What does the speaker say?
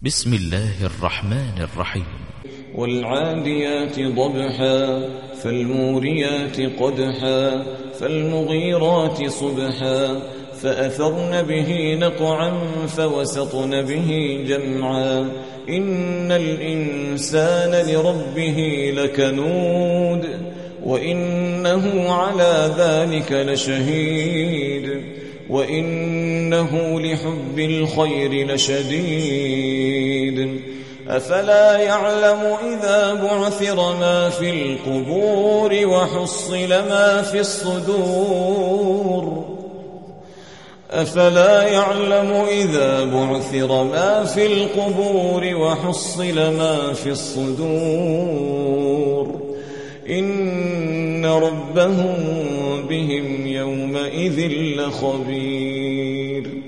بسم الله الرحمن الرحيم. والعاديات ضبحا فالموريات قدحا فالمغيرات صبحا فأثرن به نقعا فوسطن به جمعا إن الإنسان لربه لكنود وإنه على ذلك لشهيد وإنه لحب الخير لشديد أفلا يعلم إذا بعثر ما في القبور وحصل ما في الصدور أفلا يعلم إذا بعثر ما في القبور وحصل ما في الصدور إن ربهم بهم يومئذ لخبير.